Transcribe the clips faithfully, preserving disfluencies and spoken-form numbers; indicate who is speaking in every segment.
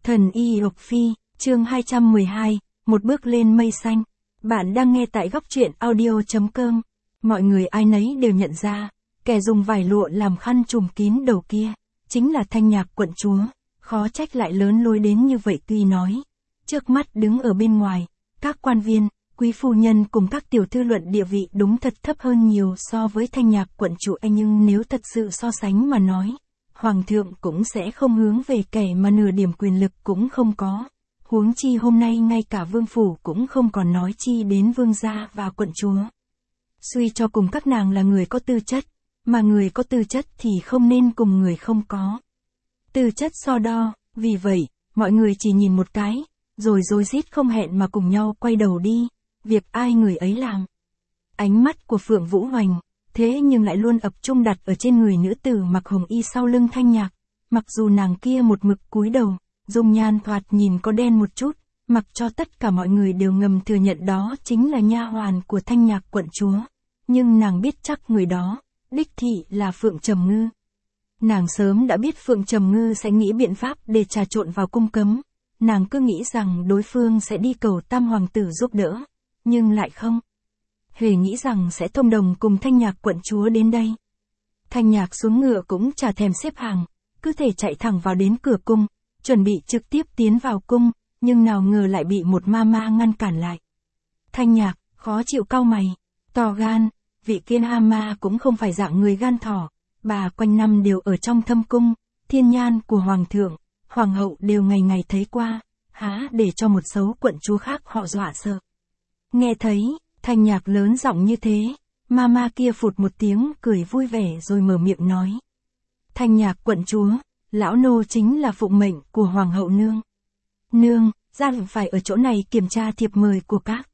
Speaker 1: Thần Y Lộc Phi, chương hai trăm mười hai, một bước lên mây xanh. Bạn đang nghe tại góc truyện audio.com. Mọi người ai nấy đều nhận ra, kẻ dùng vải lụa làm khăn trùm kín đầu kia, chính là Thanh Nhạc quận chúa. Khó trách lại lớn lối đến như vậy. Tuy nói, trước mắt đứng ở bên ngoài, các quan viên, quý phu nhân cùng các tiểu thư luận địa vị đúng thật thấp hơn nhiều so với Thanh Nhạc quận chủ, nhưng nếu thật sự so sánh mà nói, Hoàng thượng cũng sẽ không hướng về kẻ mà nửa điểm quyền lực cũng không có. Huống chi hôm nay ngay cả vương phủ cũng không còn, nói chi đến vương gia và quận chúa. Suy cho cùng các nàng là người có tư chất, mà người có tư chất thì không nên cùng người không có tư chất so đo. Vì vậy, mọi người chỉ nhìn một cái, rồi rối rít không hẹn mà cùng nhau quay đầu đi, việc ai người ấy làm. Ánh mắt của Phượng Vũ Hoành, thế nhưng lại luôn ập trung đặt ở trên người nữ tử mặc hồng y sau lưng Thanh Nhạc. Mặc dù nàng kia một mực cúi đầu, dung nhan thoạt nhìn có đen một chút, mặc cho tất cả mọi người đều ngầm thừa nhận đó chính là nha hoàn của Thanh Nhạc quận chúa. Nhưng nàng biết chắc người đó, đích thị là Phượng Trầm Ngư. Nàng sớm đã biết Phượng Trầm Ngư sẽ nghĩ biện pháp để trà trộn vào cung cấm. Nàng cứ nghĩ rằng đối phương sẽ đi cầu Tam hoàng tử giúp đỡ, nhưng lại không hề nghĩ rằng sẽ thông đồng cùng Thanh Nhạc quận chúa đến đây. Thanh Nhạc xuống ngựa cũng chả thèm xếp hàng, cứ thể chạy thẳng vào đến cửa cung, chuẩn bị trực tiếp tiến vào cung, nhưng nào ngờ lại bị một ma ma ngăn cản lại. Thanh Nhạc khó chịu cau mày, to gan, vị kia ha ma cũng không phải dạng người gan thỏ, bà quanh năm đều ở trong thâm cung, thiên nhan của hoàng thượng, hoàng hậu đều ngày ngày thấy qua, há để cho một số quận chúa khác họ dọa sợ. Nghe thấy Thanh Nhạc lớn giọng như thế, ma ma kia phụt một tiếng cười vui vẻ rồi mở miệng nói: Thanh Nhạc quận chúa, lão nô chính là phụng mệnh của hoàng hậu nương. Nương, ra phải ở chỗ này kiểm tra thiệp mời của các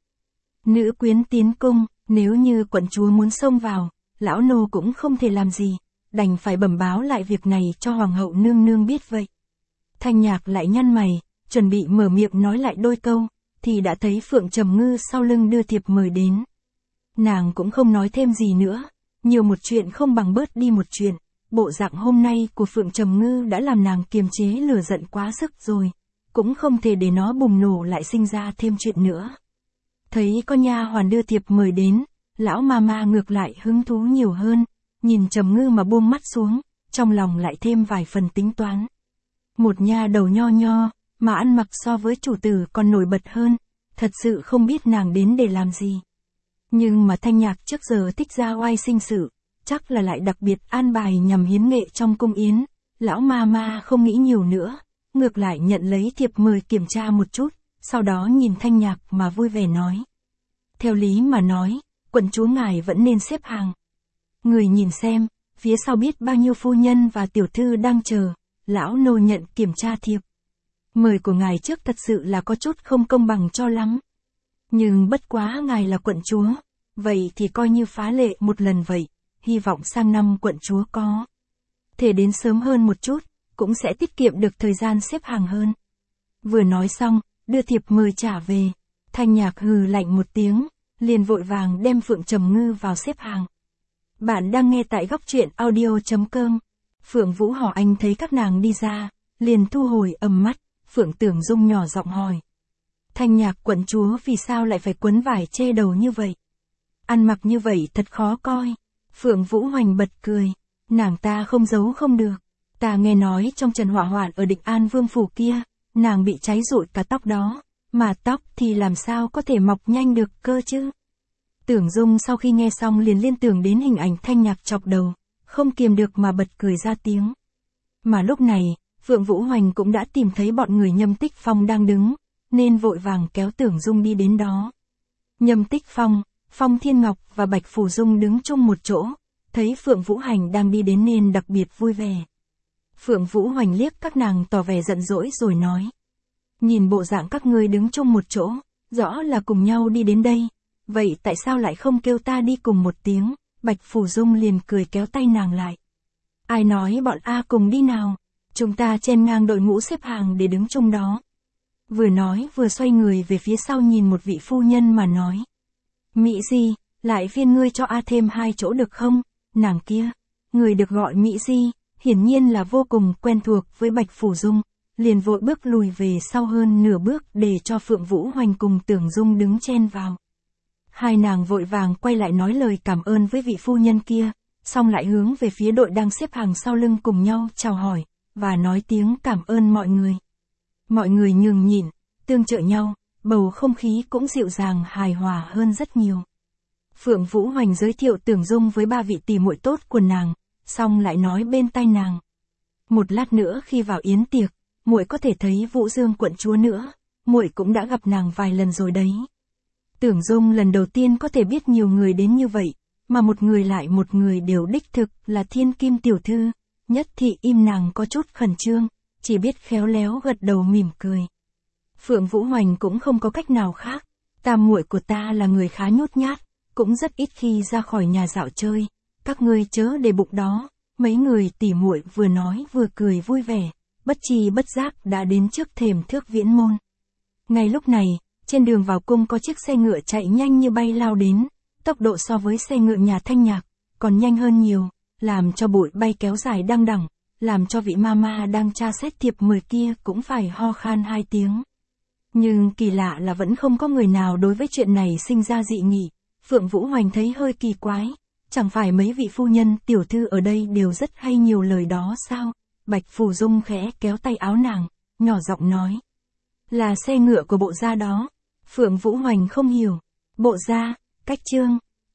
Speaker 1: nữ quyến tiến cung, nếu như quận chúa muốn xông vào, lão nô cũng không thể làm gì, đành phải bẩm báo lại việc này cho hoàng hậu nương nương biết vậy. Thanh Nhạc lại nhăn mày, chuẩn bị mở miệng nói lại đôi câu, thì đã thấy Phượng Trầm Ngư sau lưng đưa thiệp mời đến. Nàng cũng không nói thêm gì nữa, nhiều một chuyện không bằng bớt đi một chuyện, bộ dạng hôm nay của Phượng Trầm Ngư đã làm nàng kiềm chế lửa giận quá sức rồi, cũng không thể để nó bùng nổ lại sinh ra thêm chuyện nữa. Thấy con nha hoàn đưa thiệp mời đến, lão ma ma ngược lại hứng thú nhiều hơn, nhìn Trầm Ngư mà buông mắt xuống, trong lòng lại thêm vài phần tính toán. Một nha đầu nho nho, mà ăn mặc so với chủ tử còn nổi bật hơn, thật sự không biết nàng đến để làm gì. Nhưng mà Thanh Nhạc trước giờ thích ra oai sinh sự, chắc là lại đặc biệt an bài nhằm hiến nghệ trong cung yến. Lão ma ma không nghĩ nhiều nữa, ngược lại nhận lấy thiệp mời kiểm tra một chút, sau đó nhìn Thanh Nhạc mà vui vẻ nói: Theo lý mà nói, quận chúa ngài vẫn nên xếp hàng. Người nhìn xem, phía sau biết bao nhiêu phu nhân và tiểu thư đang chờ, lão nô nhận kiểm tra thiệp mời của ngài trước thật sự là có chút không công bằng cho lắm. Nhưng bất quá ngài là quận chúa, vậy thì coi như phá lệ một lần vậy, hy vọng sang năm quận chúa có thể đến sớm hơn một chút, cũng sẽ tiết kiệm được thời gian xếp hàng hơn. Vừa nói xong, đưa thiệp mời trả về, Thanh Nhạc hừ lạnh một tiếng, liền vội vàng đem Phượng Trầm Ngư vào xếp hàng. Bạn đang nghe tại góc truyện audio.com. Phượng Vũ Hỏ Anh thấy các nàng đi ra, liền thu hồi ầm mắt. Phượng Tưởng Dung nhỏ giọng hỏi: Thanh Nhạc quận chúa vì sao lại phải quấn vải che đầu như vậy? Ăn mặc như vậy thật khó coi. Phượng Vũ Hoành bật cười: Nàng ta không giấu không được. Ta nghe nói trong trận hỏa hoạn ở Định An Vương phủ kia, nàng bị cháy rụi cả tóc đó, mà tóc thì làm sao có thể mọc nhanh được cơ chứ? Tưởng Dung sau khi nghe xong liền liên tưởng đến hình ảnh Thanh Nhạc chọc đầu, không kiềm được mà bật cười ra tiếng. Mà lúc này, Phượng Vũ Hoành cũng đã tìm thấy bọn người Nhâm Tích Phong đang đứng, nên vội vàng kéo Tưởng Dung đi đến đó. Nhâm Tích Phong, Phong Thiên Ngọc và Bạch Phù Dung đứng chung một chỗ, thấy Phượng Vũ Hoành đang đi đến nên đặc biệt vui vẻ. Phượng Vũ Hoành liếc các nàng tỏ vẻ giận dỗi rồi nói: Nhìn bộ dạng các ngươi đứng chung một chỗ, rõ là cùng nhau đi đến đây, vậy tại sao lại không kêu ta đi cùng một tiếng? Bạch Phù Dung liền cười kéo tay nàng lại: Ai nói bọn A cùng đi nào? Chúng ta chen ngang đội ngũ xếp hàng để đứng chung đó. Vừa nói vừa xoay người về phía sau nhìn một vị phu nhân mà nói: Mỹ Di, lại phiên ngươi cho A thêm hai chỗ được không? Nàng kia, người được gọi Mỹ Di, hiển nhiên là vô cùng quen thuộc với Bạch Phù Dung, liền vội bước lùi về sau hơn nửa bước để cho Phượng Vũ Hoành cùng Tưởng Dung đứng chen vào. Hai nàng vội vàng quay lại nói lời cảm ơn với vị phu nhân kia, xong lại hướng về phía đội đang xếp hàng sau lưng cùng nhau chào hỏi, và nói tiếng cảm ơn mọi người. Mọi người nhường nhịn, tương trợ nhau, bầu không khí cũng dịu dàng hài hòa hơn rất nhiều. Phượng Vũ Hoành giới thiệu Tưởng Dung với ba vị tỷ muội tốt của nàng, xong lại nói bên tai nàng. Một lát nữa khi vào yến tiệc, muội có thể thấy Vũ Dương quận chúa nữa, muội cũng đã gặp nàng vài lần rồi đấy. Tưởng Dung lần đầu tiên có thể biết nhiều người đến như vậy, mà một người lại một người đều đích thực là thiên kim tiểu thư, nhất thị im nàng có chút khẩn trương, chỉ biết khéo léo gật đầu mỉm cười. Phượng Vũ Hoành cũng không có cách nào khác, tam muội của ta là người khá nhút nhát, cũng rất ít khi ra khỏi nhà dạo chơi, các ngươi chớ để bụng đó. Mấy người tỉ muội vừa nói vừa cười vui vẻ, bất chi bất giác đã đến trước thềm Thước Viễn môn. Ngay lúc này, trên đường vào cung có chiếc xe ngựa chạy nhanh như bay lao đến, tốc độ so với xe ngựa nhà Thanh Nhạc còn nhanh hơn nhiều, làm cho bụi bay kéo dài đăng đẳng, làm cho vị mama đang tra xét thiệp mời kia cũng phải ho khan hai tiếng. Nhưng kỳ lạ là vẫn không có người nào đối với chuyện này sinh ra dị nghị. Phượng Vũ Hoành thấy hơi kỳ quái, chẳng phải mấy vị phu nhân tiểu thư ở đây đều rất hay nhiều lời đó sao? Bạch Phù Dung khẽ kéo tay áo nàng, nhỏ giọng nói. Là xe ngựa của bộ gia đó. Phượng Vũ Hoành không hiểu. Bộ gia, cách trương.